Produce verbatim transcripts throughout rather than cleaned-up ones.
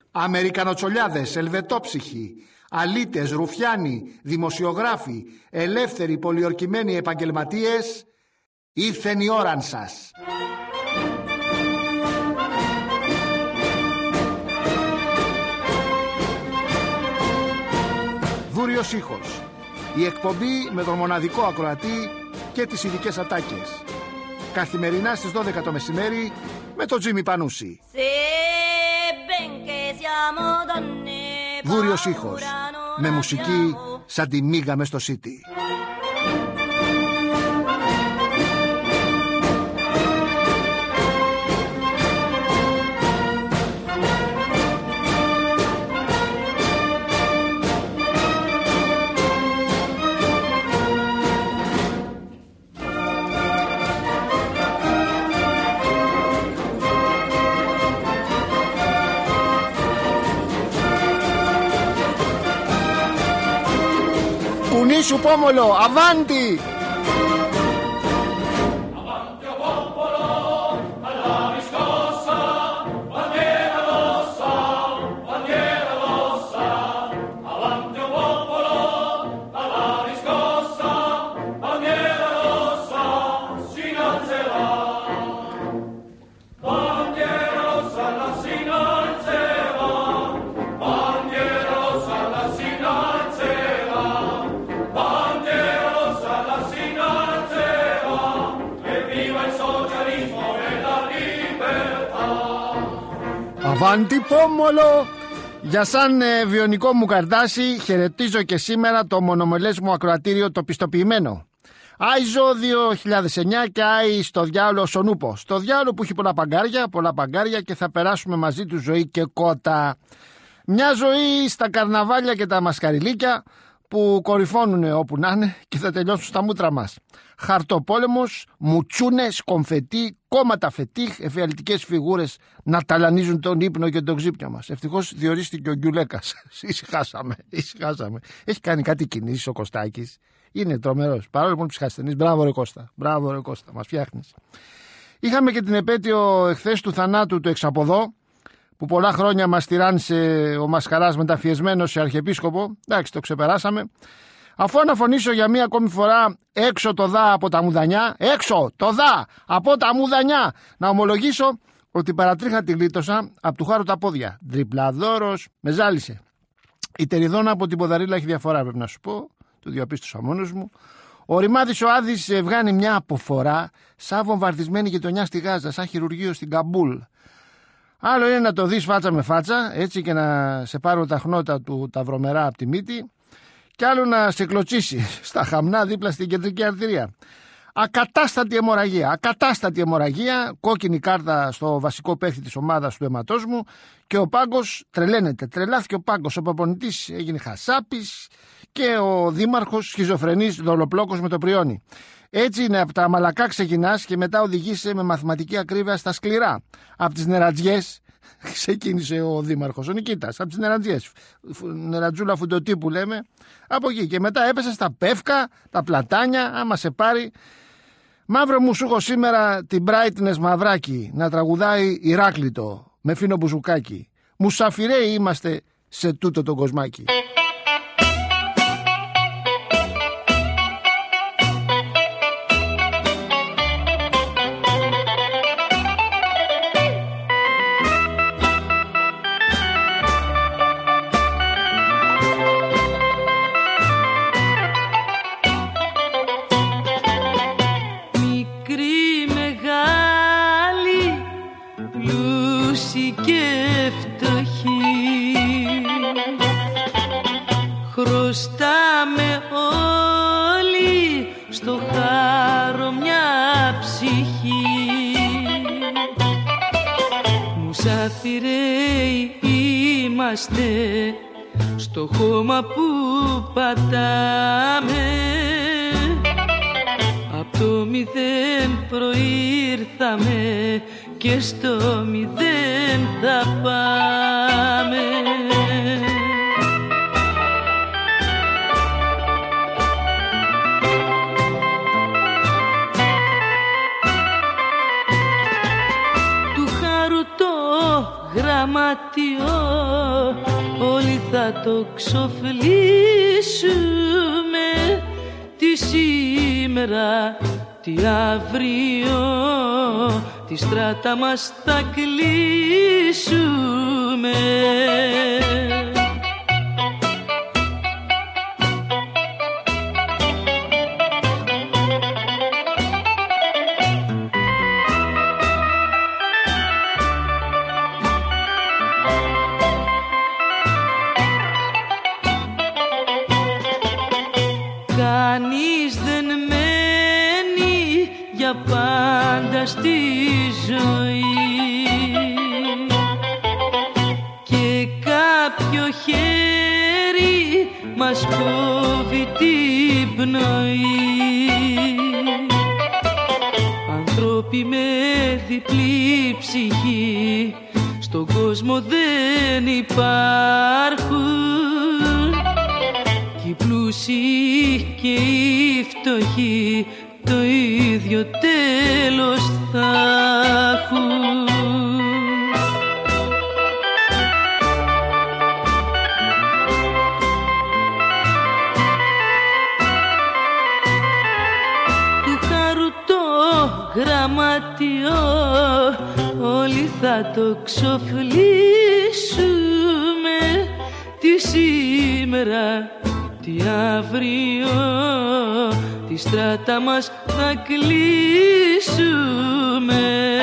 Αμερικανοτσολιάδες, ελβετόψυχοι, αλήτες, ρουφιάνοι, δημοσιογράφοι, ελεύθεροι πολιορκημένοι επαγγελματίες, ήρθεν η ώραν σας. Δούριος ήχος. Η εκπομπή με τον μοναδικό ακροατή και τις ειδικές ατάκες. Καθημερινά στις δώδεκα το μεσημέρι με τον Τζίμι Πανούση. Δούριος ήχος. Με μουσική σαν τη μίγα μες στο Σίτι. Κουνήσου πόμολο, αβάντι! Αβάντι πόμολο! Για σαν ε, βιονικό μου καρτάσι χαιρετίζω και σήμερα το μονομελές μου ακροατήριο το πιστοποιημένο. Άιζο δύο χιλιάδες εννιά και άι στο διάολο Σονούπο. Στο διάολο που έχει πολλά παγκάρια, πολλά παγκάρια και θα περάσουμε μαζί του ζωή και κότα. Μια ζωή στα καρναβάλια και τα μασκαριλίκια που κορυφώνουν όπου να είναι και θα τελειώσουν στα μούτρα μας. Χαρτοπόλεμος, μουτσούνες, κομφετί, κόμματα φετίχ, εφιαλτικές φιγούρες να ταλανίζουν τον ύπνο και τον ξύπνιο μας. Ευτυχώς διορίστηκε ο Γκιουλέκας. Ησυχάσαμε, ησυχάσαμε. Έχει κάνει κάτι κινήσεις ο Κωστάκης. Είναι τρομερός. Παρόλο που είναι ψυχασθενής. Μπράβο ρε Κώστα. Μπράβο ρε Κώστα. Μας φτιάχνεις. Είχαμε και την επέτειο εχθές του θανάτου του εξαποδό, που πολλά χρόνια μας τυράννησε ο Μασκαράς μεταφιεσμένος σε αρχιεπίσκοπο. Εντάξει, το ξεπεράσαμε. Αφού αναφωνήσω για μία ακόμη φορά έξω το δά από τα μουδανιά, έξω το δά από τα μουδανιά, να ομολογήσω ότι παρατρίχα τη γλίτωσα από του χάρου τα πόδια. Τριπλαδόρος, με ζάλισε. Η τεριδόνα από την ποδαρίλα έχει διαφορά, πρέπει να σου πω, το διαπίστωσα μόνος μου. Ο Ρημάδης ο Άδης βγάνει μια αποφορά σαν βομβαρδισμένη γειτονιά στη Γάζα, σαν χειρουργείο στην Καμπούλ. Άλλο είναι να το δεις φάτσα με φάτσα, έτσι και να σε πάρουν τα χνότα του τα βρωμερά από τη μύτη, και άλλο να σε κλωτσίσει στα χαμνά δίπλα στην κεντρική αρτηρία. Ακατάστατη αιμορραγία, ακατάστατη αιμορραγία, κόκκινη κάρτα στο βασικό παίχτη της ομάδας του αιματός μου και ο πάγκος τρελαίνεται. Τρελάθηκε ο πάγκος, ο προπονητής έγινε χασάπης και ο δήμαρχος σχιζοφρενής δολοπλόκος με το πριόνι. Έτσι είναι, από τα μαλακά ξεκινάς και μετά οδηγείσαι με μαθηματική ακρίβεια στα σκληρά. Από τις νερατζιές ξεκίνησε ο δήμαρχος, ο Νικήτας, από τις νερατζιές. Νερατζούλα φουντοτή που λέμε. Από εκεί και μετά έπεσε στα πεύκα, τα πλατάνια, άμα σε πάρει. Μαύρο μου σου έχω σήμερα την Brightness Μαυράκη να τραγουδάει Ηράκλειτο με φίνο μπουζουκάκι. Μουσαφιρέοι είμαστε σε τούτο το κοσμάκι. Χρωστάμε όλοι στο χάρο μια ψυχή. Μουσαφιρέοι είμαστε στο χώμα που πατάμε. Απ' το μηδέν προήρθαμε και στο μηδέν θα πάμε. Γραμματιό θα το ξοφλήσουμε, τι σήμερα, τι αύριο, τη στράτα μας θα κλείσουμε. Πάντα στη ζωή και κάποιο χέρι μας κόβει την πνοή. Ανθρώποι με διπλή ψυχή στον κόσμο δεν υπάρχουν, κι οι πλούσιοι και οι φτωχοί το ίδιο τέλος θα έχουν. Του χάρου το γραμματιό όλοι θα το ξοφλήσουμε, τι σήμερα, τι αύριο, τη στράτα μας θα κλείσουμε.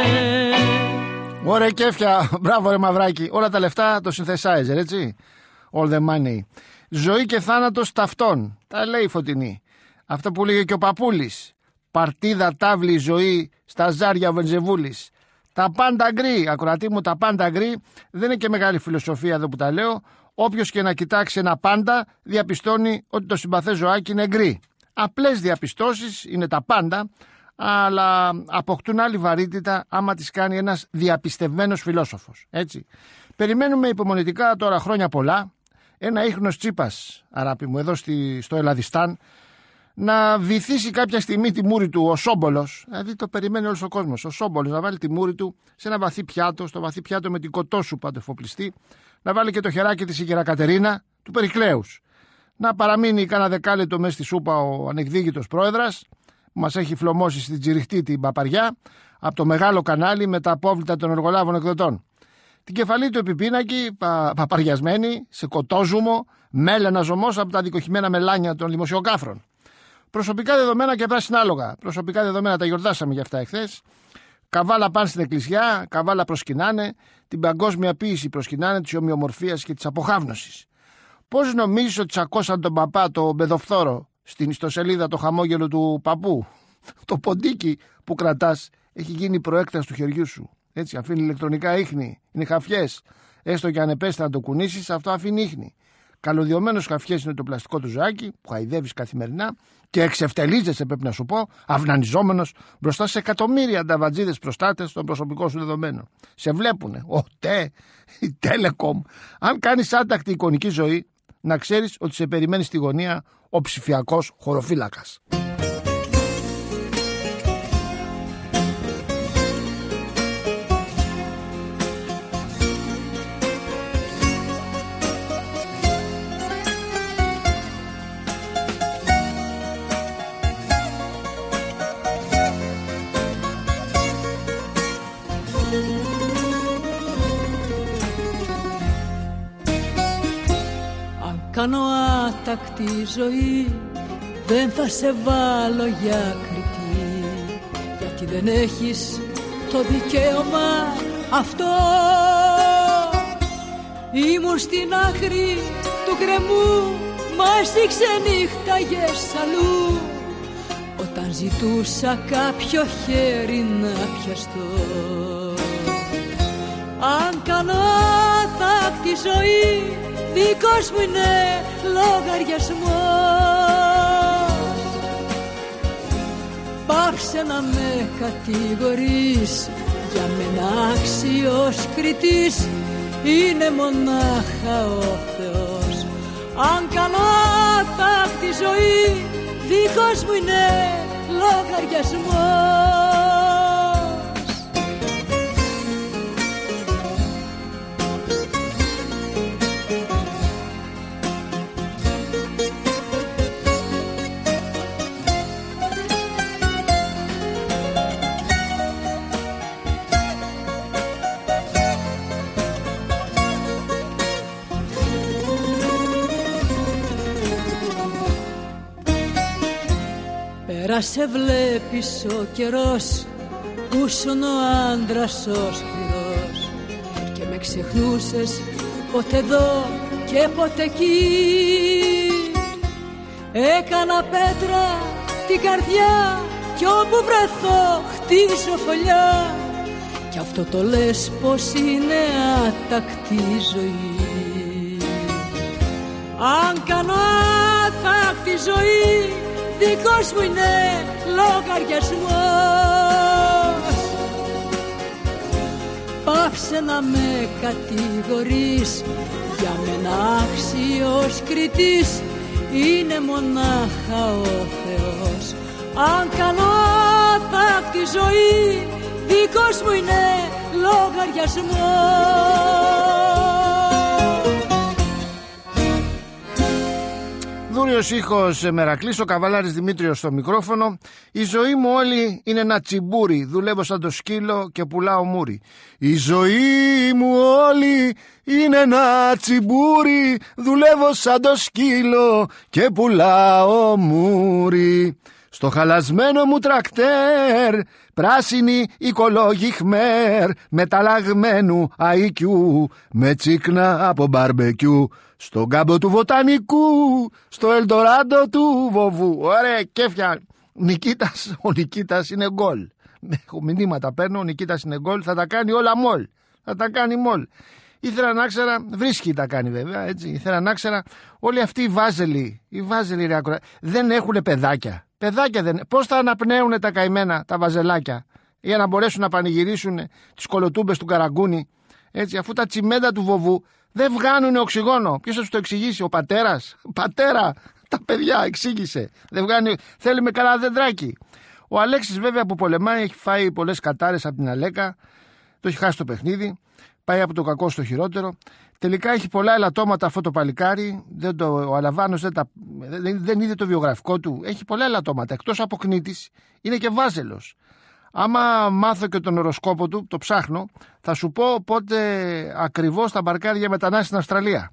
Ωραία κέφια, μπράβο ρε Μαυράκη. Όλα τα λεφτά το synthesizer, έτσι. All the money. Ζωή και θάνατος ταυτόν. Τα λέει η Φωτεινή. Αυτό που λέγε και ο Παπούλης. Παρτίδα, τάβλη, ζωή, στα ζάρια ο Βενζεβούλης. Τα πάντα γκρι, ακροατή μου, τα πάντα γκρι. Δεν είναι και μεγάλη φιλοσοφία εδώ που τα λέω. Όποιος και να κοιτάξει ένα πάντα διαπιστώνει ότι το συμπαθές ζωάκι είναι γκρι. Απλές διαπιστώσεις είναι τα πάντα, αλλά αποκτούν άλλη βαρύτητα άμα τις κάνει ένας διαπιστευμένος φιλόσοφος. Έτσι. Περιμένουμε υπομονητικά τώρα χρόνια πολλά ένα ίχνος Τσίπας, αράπη μου, εδώ στη, στο Ελλαδιστάν, να βυθίσει κάποια στιγμή τη μούρη του ο Σόμπολος. Δηλαδή το περιμένει όλος ο κόσμος. Ο Σόμπολος να βάλει τη μούρη του σε ένα βαθύ πιάτο, στο βαθύ πιάτο με την κοτόσουπα του εφοπλιστή, να βάλει και το χεράκι της η Γερακατερίνα του Περικλέους. Να παραμείνει κάνα δεκάλεπτο μέσα στη σούπα ο ανεκδίκητος πρόεδρας, που μας έχει φλωμώσει στην τσιριχτή την παπαριά, από το μεγάλο κανάλι με τα απόβλητα των εργολάβων εκδοτών. Την κεφαλή του επιπίνακη, πα, παπαριασμένη, σε κοτόζουμο, μέλανα ζωμός από τα δικοχημένα μελάνια των δημοσιοκάφρων. Προσωπικά δεδομένα και πράσινα άλογα. Προσωπικά δεδομένα τα γιορτάσαμε για αυτά εχθές. Καβάλα πάνε στην εκκλησιά, καβάλα προσκυνάνε, την παγκόσμια ποίηση προσκυνάνε της ομοιομορφίας και της αποχάβνωσης. Πώς νομίζεις ότι τσακώσαν τον παπά, το μπεδοφθόρο, στην ιστοσελίδα το χαμόγελο του παππού? Το ποντίκι που κρατάς έχει γίνει προέκταση του χεριού σου. Έτσι, αφήνει ηλεκτρονικά ίχνη, είναι χαφιές. Έστω και αν επέστα να το κουνήσεις, αυτό αφήνει ίχνη. Καλωδιωμένος χαφιές είναι το πλαστικό του ζωάκι που χαϊδεύεις καθημερινά και εξευτελίζεσαι, πρέπει να σου πω, αυνανιζόμενος μπροστά σε εκατομμύρια νταβατζίδες προστάτες των προσωπικών σου δεδομένων. Σε βλέπουνε. Ο ΤΕ, η Telecom. Αν κάνεις άτακτη εικονική ζωή, να ξέρεις ότι σε περιμένει στη γωνία ο ψηφιακός χωροφύλακας. Κάνω άτακτη ζωή, δεν θα σε βάλω για κριτή, γιατί δεν έχεις το δικαίωμα αυτό. Ήμουν στην άκρη του γκρεμού, μα εσύ ξενύχταγες αλλού, όταν ζητούσα κάποιο χέρι να πιαστώ. Αν κάνω άτακτη ζωή, δικός μου είναι λογαριασμός. Πάψε να με κατηγορείς, για μένα άξιος κριτής είναι μονάχα ο Θεός. Αν κάνω άτακτη ζωή, δικός μου είναι λογαριασμός. να σε βλέπεις ο καιρός που ήσουν ο άντρας ο σκληρός και με ξεχνούσες ποτέ εδώ και ποτέ εκεί. Έκανα πέτρα την καρδιά κι όπου βρεθώ χτίζω φωλιά κι αυτό το λες πως είναι άτακτη ζωή. Αν κάνω άτακτη ζωή δικός μου είναι λογαριασμός. Πάψε να με κατηγορείς, για μένα άξιος κριτής είναι μονάχα ο Θεός. Αν κάνω άτακτη ζωή δικός μου είναι λογαριασμός. Δούριος ήχος Μερακλής, ο Καβαλάρης Δημήτριος στο μικρόφωνο. Η ζωή μου όλη είναι ένα τσιμπούρι, δουλεύω σαν το σκύλο και πουλάω μούρι. Η ζωή μου όλη είναι ένα τσιμπούρι, δουλεύω σαν το σκύλο και πουλάω μούρι. Στο χαλασμένο μου τρακτέρ, πράσινη οικολόγη χμέρ, μεταλλαγμένου αϊκιού, με τσίκνα από μπαρμπεκιού. Στον κάμπο του βοτανικού, στο Ελντοράντο του βοβού. Ωραία κέφια. Νικήτας, ο Νικήτας είναι γκολ. Έχω μηνύματα παίρνω, ο Νικήτας είναι γκολ, θα τα κάνει όλα μόλ. Θα τα κάνει μόλ. Ήθελα να ξέρα, βρίσκει τα κάνει βέβαια, έτσι. Ήθελα να ξέρα, όλοι αυτοί οι βάζελοι, οι βάζελοι ρε, δεν έχουν παιδάκια. Παιδάκια δεν. Πώς θα αναπνέουν τα καημένα, τα βαζελάκια, για να μπορέσουν να πανηγυρίσουν τις κολοτούμπες του Καραγκούνι, έτσι, αφού τα τσιμέντα του βοβού δεν βγάνουνε οξυγόνο. Ποιος θα σου το εξηγήσει, ο πατέρας? Πατέρα, τα παιδιά, εξήγησε. Δεν βγάνει, θέλει καλά δεντράκι. Ο Αλέξης βέβαια που πολεμάει έχει φάει πολλές κατάρες από την Αλέκα, το έχει χάσει το παιχνίδι, πάει από το κακό στο χειρότερο. Τελικά έχει πολλά ελαττώματα αυτό το παλικάρι. Δεν το, ο Αλαβάνος δεν, τα, δεν, δεν είδε το βιογραφικό του. Έχει πολλά ελαττώματα. Εκτός από κνήτης, είναι και βάζελος. Άμα μάθω και τον οροσκόπο του, το ψάχνω, θα σου πω πότε ακριβώς θα μπαρκάρει για μετανάστη στην Αυστραλία.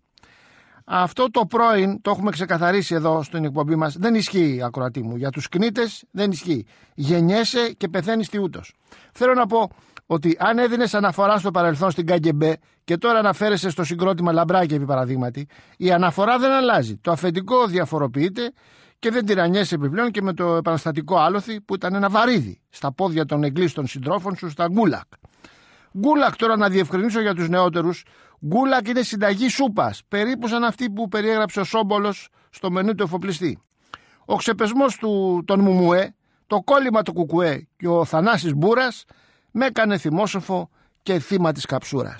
Αυτό το πρώην, το έχουμε ξεκαθαρίσει εδώ στην εκπομπή μας, δεν ισχύει, ακροατή μου. Για τους κνήτες δεν ισχύει. Γεννιέσαι και πεθαίνεις τιούτος. Θέλω να πω ότι αν έδινες αναφορά στο παρελθόν στην ΚΑΓΚΕΜΠΕ και τώρα αναφέρεσαι στο συγκρότημα Λαμπράκη επί παραδείγματι, η αναφορά δεν αλλάζει. Το αφεντικό διαφοροποιείται και δεν τυραννιέσαι επιπλέον και με το επαναστατικό άλοθη που ήταν ένα βαρύδι στα πόδια των εγκλήστων συντρόφων σου στα γκούλακ. Γκούλακ, τώρα να διευκρινίσω για τους νεότερους, γκούλακ είναι συνταγή σούπας, περίπου σαν αυτή που περιέγραψε ο Σόμπολος στο μενού του εφοπλιστή. Ο ξεπεσμός του τον Μουμουέ, το κόλλημα του Κουκουέ και ο Θανάσης Μπούρας με έκανε θυμόσοφο και θύμα της καψούρας.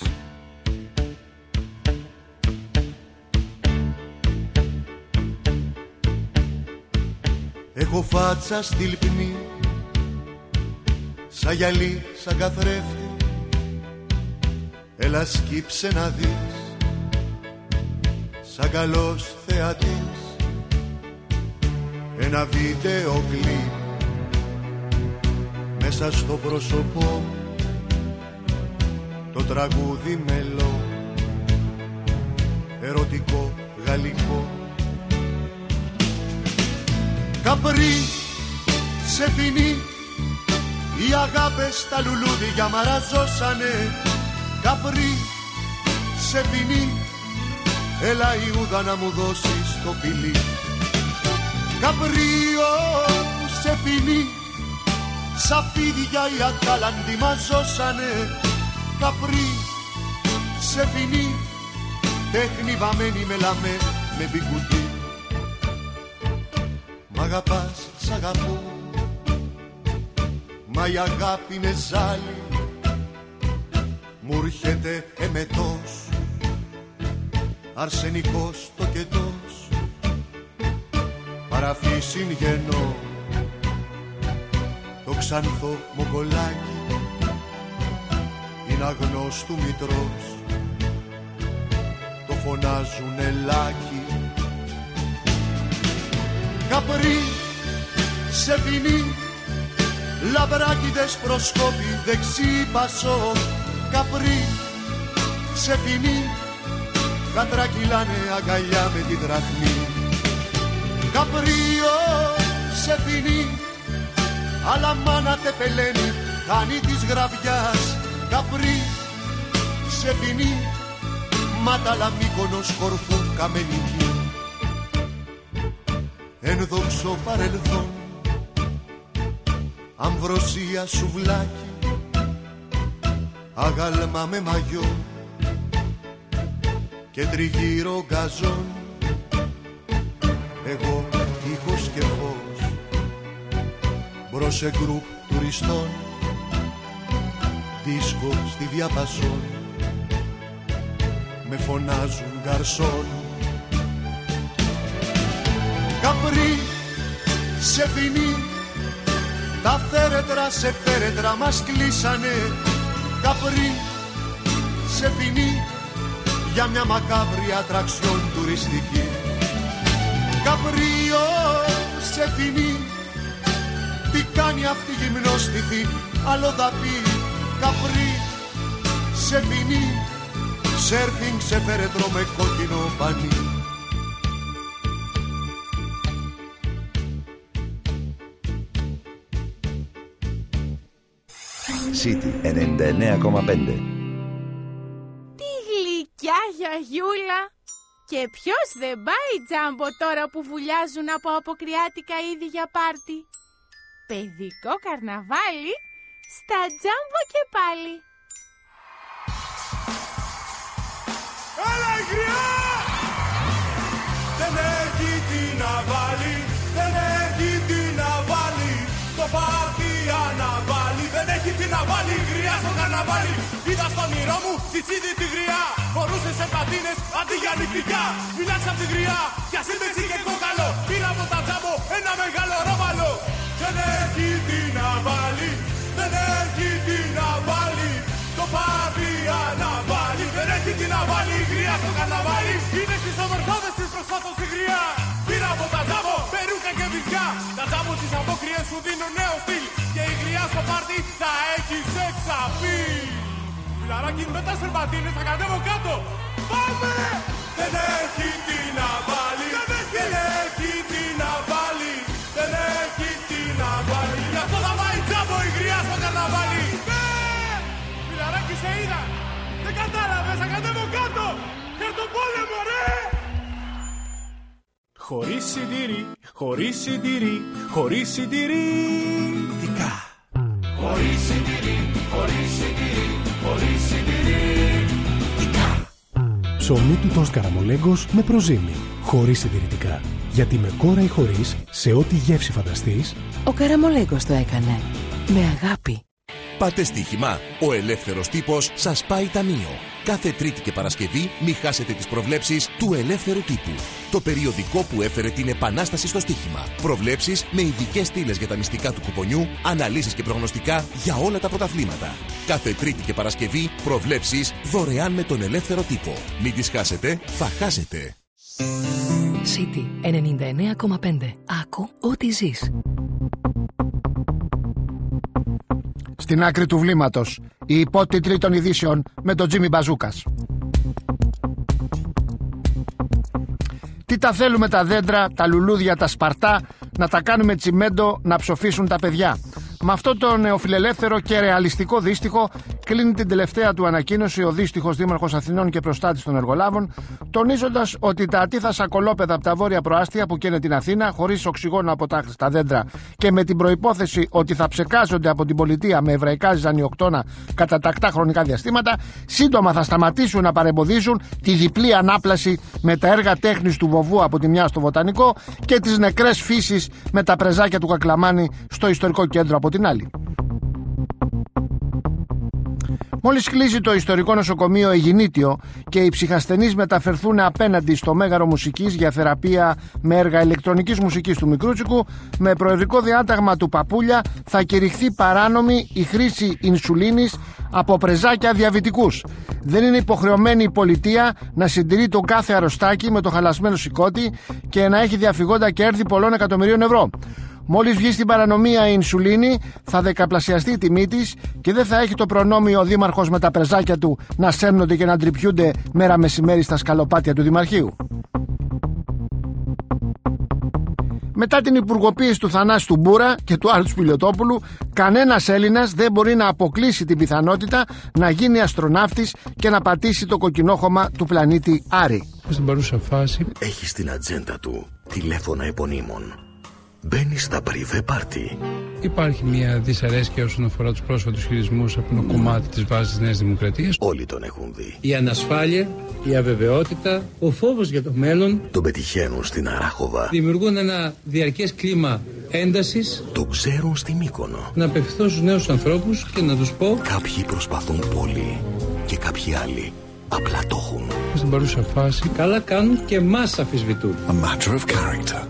Έχω φάτσα στη λυπνή, σαν γυαλί, σαν καθρέφτη. Έλα σκύψε να δεις, σαν καλός θεατής, ένα βίντεο κλιπ μέσα στο πρόσωπό, το τραγούδι μελό, ερωτικό γαλλικό. Καπρί, σε φινί, οι αγάπες στα λουλούδια μαραζώσανε. Καπρί, σε φινί, έλα Ιούδα να μου δώσεις το φιλί. Καπρίο, σε φινί, σαν φίδια οι ατάλαντοι μαζώσανε. Καπρί, σε φινί, τέχνη βαμμένη με λαμέ με μπικουτί. Μ' αγαπάς, σ' αγαπώ, μα η αγάπη είναι ζάλι. Μου έρχεται εμετός, αρσενικός το κετός, παραφύσιν γεννώ, το ξανθό μογκολάκι, είναι αγνός του μητρός, το φωνάζουν ελάκι. Καπρί, σε φινί, λαμπράκιδες προσκόπη δεξί πασό. Καπρί, σε φινί, κατρακυλάνε αγκαλιά με τη δραχμή. Καπρίο, σε φινί, αλλά μάνα τεπελένει, χάνει της γραβιάς Καπρί, Σεφινή, Μάταλα, Μύκονος, Κορφού, Καμενική. Ενδόξω παρελθόν, Αμβροσία, Σουβλάκι, αγάλμα με μαγιό και τριγύρω γκαζόν. Εγώ ήχος και φως, μπρος σε γκρουπ τουριστών, δίσκο στη διαπασόν, με φωνάζουν γκαρσόν. Καπρί, Σεφινή, τα θέρετρα σε φέρετρα μας κλείσανε. Καπρί, Σεφινή, για μια μακάβρια ατραξιόν τουριστική. Καπρίο, Σεφινή, τι κάνει αυτή η γυμνόστιθη αλλοδαπή. Καπρί, Σεφινή, σέρφινγκ σε φέρετρο με κόκκινο πανί. City ενενήντα εννέα κόμμα πέντε. Τι γλυκιά γιαγιούλα! Και ποιος δεν πάει τζάμπο τώρα που βουλιάζουν από αποκριάτικα είδη για πάρτι? Παιδικό καρναβάλι στα τζάμπο και πάλι. Έλα η γριά! Δεν έχει τι να βάλει, δεν έχει τι να βάλει, το πάρτι αναβάλει. Δεν έχει τι να βάλει, η γριά στο καρναβάλι. Είδα στον όνειρό μου τσιτσίδι τη γριά, φορούσε σε πατίνες αντί για νυχτικά. Μιλάς απ' τη γριά, κι ας είμαι τσι και κόκαλο, πήρα από τα τζάμπο ένα μεγάλο ρόβαλο. Δεν έχει τι να βάλει, δεν έχει τι να βάλει, το πάρτι αναβάλει. Δεν έχει τι να βάλει, η γριά στο καρναβάλι. Είναι στις ομορφάδες της προσφάτως η γριά. Πήρα από τα τζάμπο, περούκα και βυζιά. Τα τζάμπο στις απόκριες σου δίνουν νέο στυλ, και η γριά στο πάρτι θα έχει σεξ απειλ. Φιλαράκι με τα σερβατίνες θα κατέβω κάτω. Πάμε! Δεν έχει τι να βάλει, δεν έχει, δεν έχει τι να βάλει, δεν έχει τι να βάλει. Γι' αυτό θα πάει τζάμπο η γριά στο καρναβάλι. Ναι! Φιλαράκι σε είδα, δεν κατάλαβες, θα κατέβω κάτω. Χαρτοπόλεμο ρε! Χωρίς συντηρή, χωρίς συντηρή, χωρίς συντηρητικά. Χωρίς συντηρή, χωρίς συντηρή, χωρίς συντηρητικά. Ψωμί του τόστ Καραμολέγκος με προζύμι. Χωρίς συντηρητικά. Γιατί με κόρα ή χωρίς, σε ό,τι γεύση φανταστείς, ο Καραμολέγκος το έκανε. Με αγάπη. Πάτε στοίχημα. Ο ελεύθερος τύπος σας πάει ταμείο. Κάθε Τρίτη και Παρασκευή μη χάσετε τις προβλέψεις του Ελεύθερου Τύπου. Το περιοδικό που έφερε την επανάσταση στο στοίχημα. Προβλέψεις με ειδικές στήλες για τα μυστικά του κουπονιού, αναλύσεις και προγνωστικά για όλα τα πρωταθλήματα. Κάθε Τρίτη και Παρασκευή προβλέψεις δωρεάν με τον Ελεύθερο Τύπο. Μην τις χάσετε, θα χάσετε. City ενενήντα εννέα κόμμα πέντε. Άκου ό,τι ζεις. Στην άκρη του βλήματος, οι υπότιτλοι των ειδήσεων με τον Τζίμι Μπαζούκας. Τι τα θέλουμε τα δέντρα, τα λουλούδια, τα σπαρτά, να τα κάνουμε τσιμέντο, να ψοφήσουν τα παιδιά. Με αυτό το νεοφιλελεύθερο και ρεαλιστικό δύστιχο κλείνει την τελευταία του ανακοίνωση ο δύστιχος Δήμαρχος Αθηνών και προστάτης των εργολάβων, τονίζοντας ότι τα ατίθασα κολόπεδα από τα βόρεια προάστια που καίνε την Αθήνα, χωρίς οξυγόνο από τα άχρηστα δέντρα και με την προϋπόθεση ότι θα ψεκάζονται από την πολιτεία με εβραϊκά ζυζανιοκτώνα κατά τακτά χρονικά διαστήματα, σύντομα θα σταματήσουν να παρεμποδίζουν τη διπλή ανάπλαση με τα έργα τέχνης του βοβού από τη μια στο Βοτανικό και τις νεκρές φύσεις με τα πρεζάκια του Κακλαμάνη στο ιστορικό κέντρο από την άλλη. Μόλις κλείσει το ιστορικό νοσοκομείο Αιγινήτιο και οι ψυχασθενείς μεταφερθούν απέναντι στο Μέγαρο Μουσικής για θεραπεία με έργα ηλεκτρονικής μουσικής του Μικρούτσικου, με προεδρικό διάταγμα του Παπούλια θα κηρυχθεί παράνομη η χρήση ινσουλίνης από πρεζάκια διαβητικούς. Δεν είναι υποχρεωμένη η πολιτεία να συντηρεί το κάθε αρρωστάκι με το χαλασμένο σηκώτη και να έχει διαφυγόντα κέρδη πολλών εκατομμυρίων ευρώ. Μόλις βγει στην παρανομία η ινσουλίνη, θα δεκαπλασιαστεί η τιμή της και δεν θα έχει το προνόμιο ο δήμαρχος με τα πρεζάκια του να σέρνονται και να ντριπιούνται μέρα μεσημέρι στα σκαλοπάτια του δημαρχείου. Μετά την υπουργοποίηση του Θανάση του Μπούρα και του Άρη του Σπηλιωτόπουλου, κανένας Έλληνας δεν μπορεί να αποκλείσει την πιθανότητα να γίνει αστροναύτης και να πατήσει το κοκκινόχωμα του πλανήτη Άρη. Στην παρούσα φάση έχει στην ατζέντα του τηλέφωνα επωνύμων. Μπαίνει στα πριβέ πάρτι. Υπάρχει μια δυσαρέσκεια όσον αφορά τους πρόσφατους χειρισμούς από ένα κομμάτι της βάσης της Νέας Δημοκρατίας. Όλοι τον έχουν δει. Η ανασφάλεια, η αβεβαιότητα, ο φόβος για το μέλλον τον πετυχαίνουν στην Αράχοβα. Δημιουργούν ένα διαρκές κλίμα έντασης. Το ξέρουν στη Μύκονο. Να απευθυνθώ στους νέους ανθρώπους και να τους πω: κάποιοι προσπαθούν πολύ και κάποιοι άλλοι απλά το έχουν. Στην παρούσα φάση καλά κάνουν και μας αμφισβητούν. A matter of character.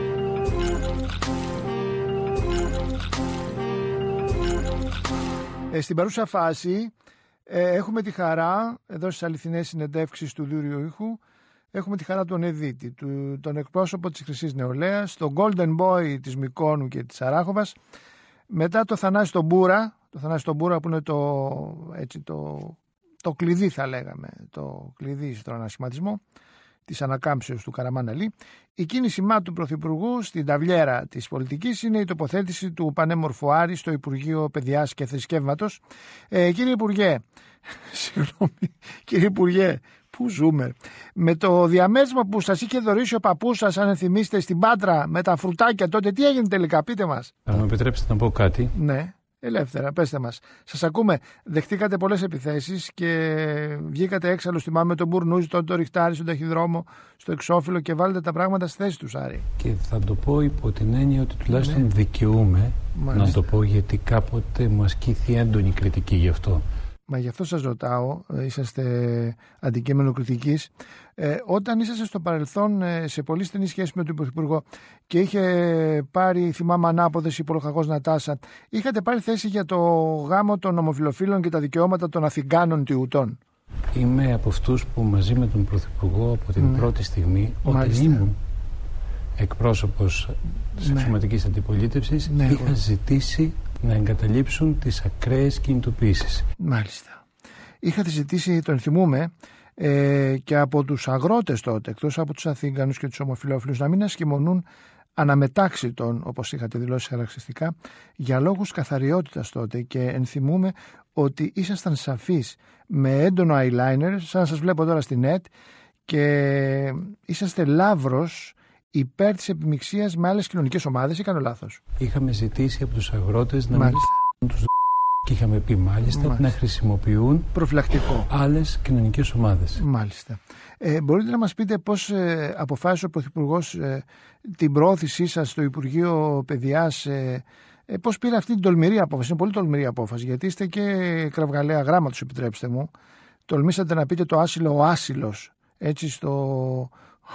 Ε, στην παρούσα φάση ε, έχουμε τη χαρά, εδώ στις αληθινές συνεντεύξεις του Λούριου Ήχου, έχουμε τη χαρά τον Εδίτη, του, τον εκπρόσωπο της Χρυσής Νεολαίας, τον Golden Boy της Μικόνου και της Αράχοβας, μετά το Θανάση τον Μπούρα, το Θανάση τον Μπούρα που είναι το, έτσι, το, το κλειδί θα λέγαμε, το κλειδί στον ανασχηματισμό της ανακάμψεως του Καραμάν Αλή. Η κίνηση μάτου του Πρωθυπουργού στην ταυλιέρα της πολιτικής είναι η τοποθέτηση του πανέμορφου Άρη στο Υπουργείο Παιδιάς και Θρησκεύματος. Ε, κύριε Υπουργέ, συγγνώμη, κύριε Υπουργέ, πού ζούμε? Με το διαμέρισμα που σας είχε δωρήσει ο παππούς σας, αν ενθυμίστε, στην Πάτρα με τα φρουτάκια τότε, τι έγινε τελικά, πείτε μας. Αν μου επιτρέψετε να πω κάτι. Ναι. Ελεύθερα, πέστε μας. Σας ακούμε. Δεχτήκατε πολλές επιθέσεις και βγήκατε έξαλλο, θυμάμαι, τον Μπουρνούζη, τον το Ριχτάρι, στον ταχυδρόμο, στο εξώφυλλο και βάλετε τα πράγματα στη θέση τους, Άρη. Και θα το πω υπό την έννοια ότι τουλάχιστον ναι. δικαιούμαι Μάλιστα. να το πω, γιατί κάποτε μου ασκήθη έντονη κριτική γι' αυτό. Μα γι' αυτό σας ρωτάω, είσαστε αντικείμενο κριτικής. Ε, όταν είσαστε στο παρελθόν σε πολύ στενή σχέση με τον Πρωθυπουργό και είχε πάρει, θυμάμαι, ανάποδες η Πολοχαγός Νατάσα, είχατε πάρει θέση για το γάμο των ομοφυλοφίλων και τα δικαιώματα των Αθηγάνων Τιουτών. Είμαι από αυτούς που μαζί με τον Πρωθυπουργό από την ναι. πρώτη στιγμή, όταν Μάλιστα. ήμουν εκπρόσωπος της ναι. αξιωματικής αντιπολίτευσης, ναι, είχα εγώ. ζητήσει να εγκαταλείψουν τις ακραίες κινητοποιήσεις. Μάλιστα. Είχατε ζητήσει, τον θυμούμε, ε, και από τους αγρότες τότε, εκτός από τους Αθήγανους και τους ομοφυλόφιλους, να μην ασκημονούν αναμετάξει των, όπως είχατε δηλώσει χαρακτηριστικά, για λόγους καθαριότητας τότε, και ενθυμούμε ότι ήσασταν σαφείς με έντονο eyeliner, σαν να σας βλέπω τώρα στην ΕΤ, και είσαστε λαύρος υπέρ της επιμιξίας με άλλες κοινωνικές ομάδες, ή κάνω λάθος? Είχαμε ζητήσει από τους αγρότες να μην τους και είχαμε πει μάλιστα, μάλιστα να χρησιμοποιούν προφυλακτικό άλλες κοινωνικές ομάδες. Μάλιστα. Ε, μπορείτε να μας πείτε πώς ε, αποφάσισε ο Πρωθυπουργός ε, την προώθησή σας στο Υπουργείο Παιδιάς, ε, ε, πώς πήρε αυτή την τολμηρή απόφαση? Είναι πολύ τολμηρή απόφαση, γιατί είστε και κραυγαλαία γράμματος, επιτρέψτε μου. Τολμήσατε να πείτε το άσυλο ο άσυλος, έτσι στο...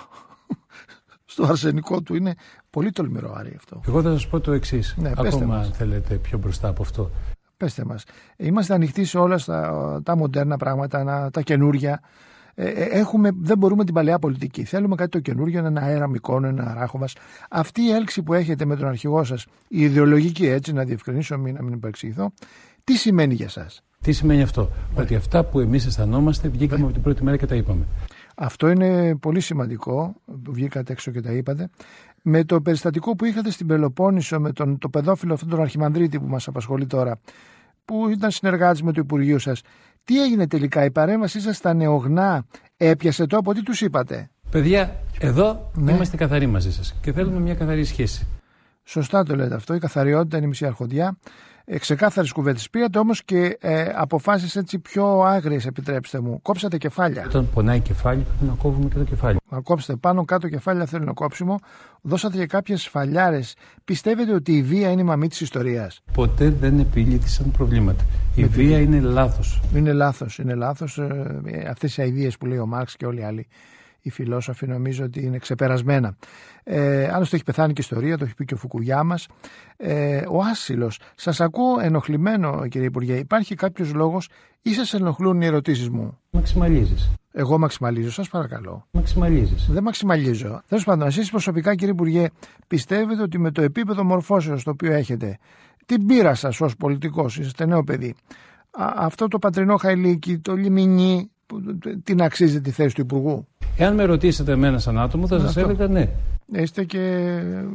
στο αρσενικό του. Είναι πολύ τολμηρό, Άρη, αυτό. Εγώ θα σας πω το εξής, ναι, ακόμα αν θέλετε πιο μπροστά από αυτό. Πέστε μας. Είμαστε ανοιχτοί σε όλα τα, τα μοντέρνα πράγματα, να, τα καινούρια. Ε, έχουμε, δεν μπορούμε την παλαιά πολιτική. Θέλουμε κάτι το καινούργιο, ένα αέρα Μικόνο, ένα Αράχοβας. Αυτή η έλξη που έχετε με τον αρχηγό σας, η ιδεολογική, έτσι, να διευκρινίσω, μην, να μην υπεξηγηθώ, τι σημαίνει για σας? Τι σημαίνει αυτό? Yeah. Ότι αυτά που εμείς αισθανόμαστε βγήκαμε yeah. από την πρώτη μέρα και τα είπαμε. Αυτό είναι πολύ σημαντικό, που βγήκατε έξω και τα είπατε. Με το περιστατικό που είχατε στην Πελοπόννησο με τον, το παιδόφιλο αυτόν τον Αρχιμανδρίτη που μας απασχολεί τώρα, που ήταν συνεργάτης με το Υπουργείο σας, τι έγινε τελικά? Η παρέμβασή σας στα νεογνά έπιασε το? Από τι τους είπατε? Παιδιά, εδώ ναι. είμαστε καθαροί μαζί σας και θέλουμε μια καθαρή σχέση. Σωστά το λέτε αυτό. Η καθαριότητα είναι η μισή αρχοντιά. Ε, ξεκάθαρες κουβέντες πήρατε, όμως και ε, αποφάσεις έτσι πιο άγριες, επιτρέψτε μου. Κόψατε κεφάλια. Όταν πονάει κεφάλι, πρέπει να κόβουμε και το κεφάλι. Να κόψετε πάνω κάτω κεφάλια, θέλουν κόψιμο. Δώσατε και κάποιες σφαλιάρες. Πιστεύετε ότι η βία είναι η μαμή της ιστορίας? Ποτέ δεν επιλύθησαν προβλήματα. Η Με βία είναι λάθος. Είναι λάθος. Είναι λάθος. Ε, αυτές οι αηδίες που λέει ο Μάρξ και όλοι οι άλλοι οι φιλόσοφοι, νομίζω ότι είναι ξεπερασμένα. Ε, άλλωστε έχει πεθάνει και η ιστορία, το έχει πει και ο Φουκουγιάμας. Ε, ο άσυλος. Σας ακούω ενοχλημένο, κύριε Υπουργέ. Υπάρχει κάποιος λόγος ή σας ενοχλούν οι ερωτήσεις μου? Μαξιμαλίζεις. Εγώ μαξιμαλίζω, σας παρακαλώ. Μαξιμαλίζεις. Δεν μαξιμαλίζω. Τέλος πάντων, εσείς προσωπικά, κύριε Υπουργέ, πιστεύετε ότι με το επίπεδο μορφώσεως το οποίο έχετε, την πείρα σας ως πολιτικός, είσαστε νέο παιδί, α, αυτό το πατρινό χαϊλίκι, το λιμινί, την αξίζει τη θέση του Υπουργού? Εάν με ρωτήσετε εμένα σαν άτομο, θα σας έλεγα ναι. Είστε και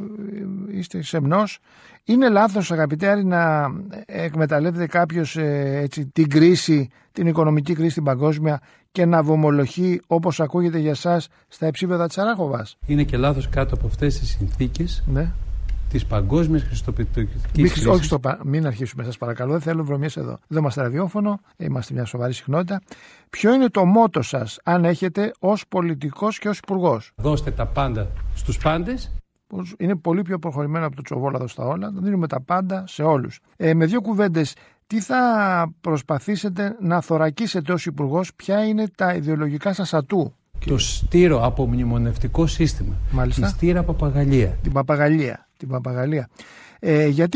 είστε σεμνός. Είναι λάθος, αγαπητέ Άρη, να εκμεταλλεύεται κάποιος ε, έτσι, την κρίση, την οικονομική κρίση την παγκόσμια και να βομολογεί, όπως ακούγεται για εσάς, στα υψίπεδα της Αράχοβας? Είναι και λάθος κάτω από αυτές τις συνθήκες, ναι, της παγκόσμιας χρηστοπιστωτικής κρίσης. Όχι στο, μην αρχίσουμε, σας παρακαλώ, δεν θέλω βρωμίες εδώ. Δεν είμαστε ραδιόφωνο, είμαστε μια σοβαρή συχνότητα. Ποιο είναι το μότο σας, αν έχετε, ως πολιτικός και ως υπουργός? Δώστε τα πάντα στους πάντες. Είναι πολύ πιο προχωρημένο από το Τσοβόλαδο στα όλα. Δίνουμε τα πάντα σε όλους. Ε, με δύο κουβέντες, τι θα προσπαθήσετε να θωρακίσετε ως υπουργός, ποια είναι τα ιδεολογικά σας ατού? Το στήρο από μνημονευτικό σύστημα. Μάλιστα. Τη στήρα παπαγαλία. Την παπαγαλία. Την παπαγαλία. Ε, γιατί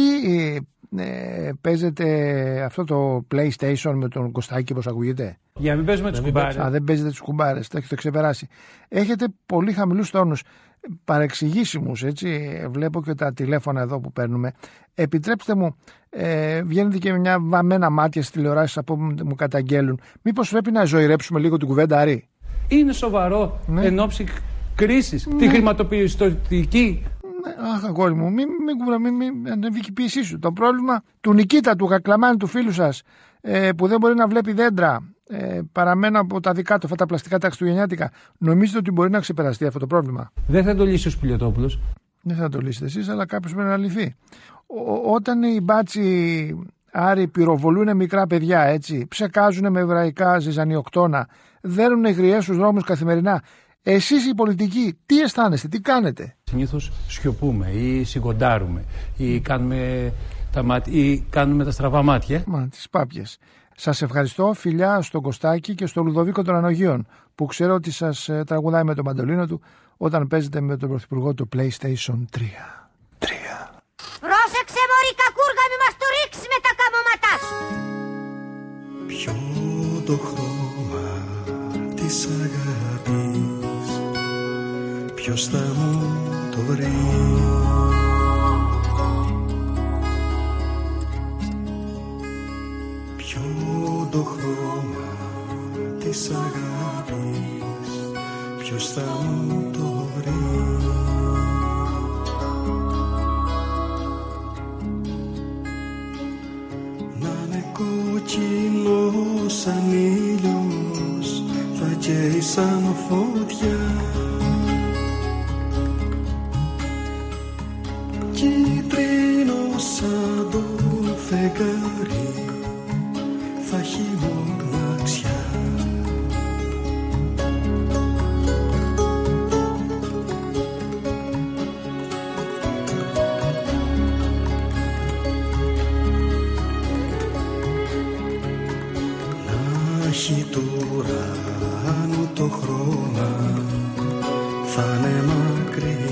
ε, ε, παίζετε αυτό το PlayStation με τον Κωστάκη, όπως ακούγεται? Για να μην παίζουμε τις κουμπάρες. Α, δεν παίζετε τις κουμπάρες, το έχετε ξεπεράσει. Έχετε πολύ χαμηλούς τόνους, παρεξηγήσιμους, έτσι. Βλέπω και τα τηλέφωνα εδώ που παίρνουμε. Επιτρέψτε μου, ε, βγαίνετε και με μια βαμμένα μάτια στις τηλεοράσεις από που μου καταγγέλουν. Μήπως πρέπει να ζωηρέψουμε λίγο την κουβέντα, Άρη? Είναι σοβαρό, ναι, εν ώψη κρίσης, ναι, τη χρηματοπιστωτική. Ναι, αχ, αγόρι μου, μην μη, μη, μη, ανεβεί η πίεσή σου. Το πρόβλημα του Νικήτα, του Κακλαμάνη, του φίλου σας, ε, που δεν μπορεί να βλέπει δέντρα, ε, παραμένω από τα δικά του, αυτά τα πλαστικά τα χριστουγεννιάτικα, νομίζετε ότι μπορεί να ξεπεραστεί αυτό το πρόβλημα? Δεν θα το λύσει ο Σπηλιοτόπουλος. Δεν θα το λύσετε εσείς, αλλά κάποιος πρέπει να λυθεί. Ό, όταν οι μπάτσοι, Άρη, πυροβολούν μικρά παιδιά, έτσι, ψεκάζουν με εβραϊκά ζυζανιοκτώνα, δέρουν γριές στους δρόμους καθημερινά, εσείς οι πολιτικοί τι αισθάνεστε, τι κάνετε? Συνήθως σιωπούμε ή σιγοντάρουμε ή κάνουμε τα, μάτια, ή κάνουμε τα στραβά μάτια. Μα, τις πάπιες. Σας ευχαριστώ, φιλιά στον Κωστάκη και στον Λουδοβίκο των Ανογείων, που ξέρω ότι σας τραγουδάει με το μαντολίνο του όταν παίζετε με τον Πρωθυπουργό του PlayStation τρία. τρία. Πρόσεξε, μωρή κακούργα, μη μας το ρίξει με τα καμώματά σου. Ποιο το χρώμα της αγάπης, ποιος θα μου το βρει? Ποιο το χρώμα της αγάπης, ποιος θα μου το βρει? Να είναι κόκκινο σαν ήλιος, θα καίει σαν φωτιά, κίτρινο σαν το φεγγάρι, θα έχει μοναξιά. Να έχει του ουρανού το χρώμα, θα είναι μακρινή.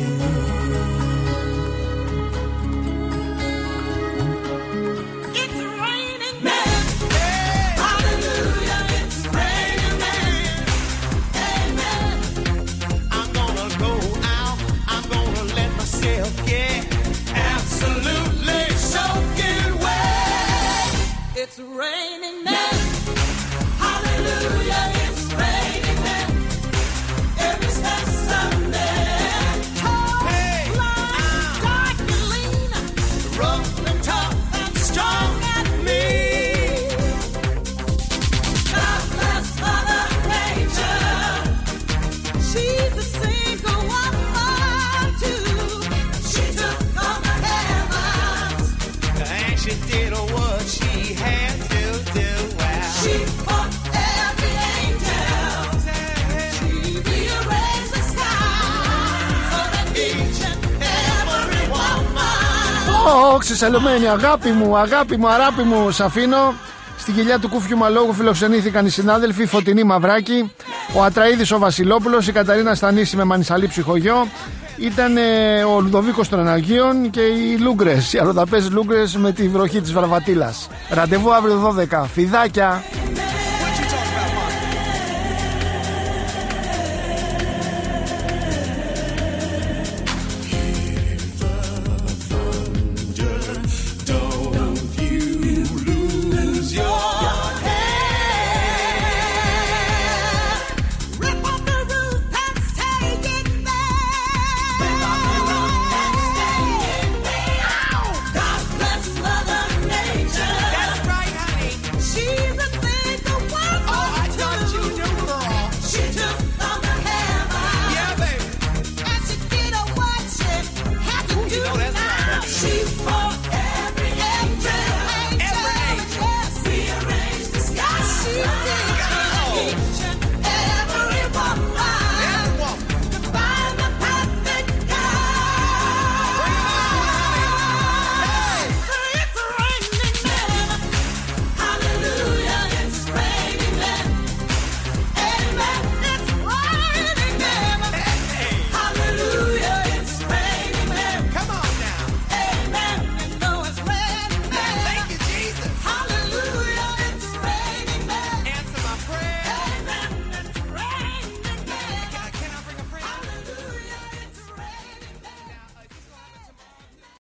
Ξεσαλωμένη, αγάπη μου, αγάπη μου, αράπη μου, σ' αφήνω. Στη κοιλιά του Κούφιου Μαλόγου φιλοξενήθηκαν οι συνάδελφοι, η Φωτεινή Μαυράκη, ο Ατραίδης ο Βασιλόπουλος, η Καταρίνα Στανίση με Μανισαλή ψυχογειό, ήταν ε, ο Λουδοβίκος των Αναγείων και οι Λούγκρες, οι αλλοδαπές Λούγκρες με τη βροχή της Βραβατήλας. Ραντεβού αύριο δώδεκα. Φιδάκια!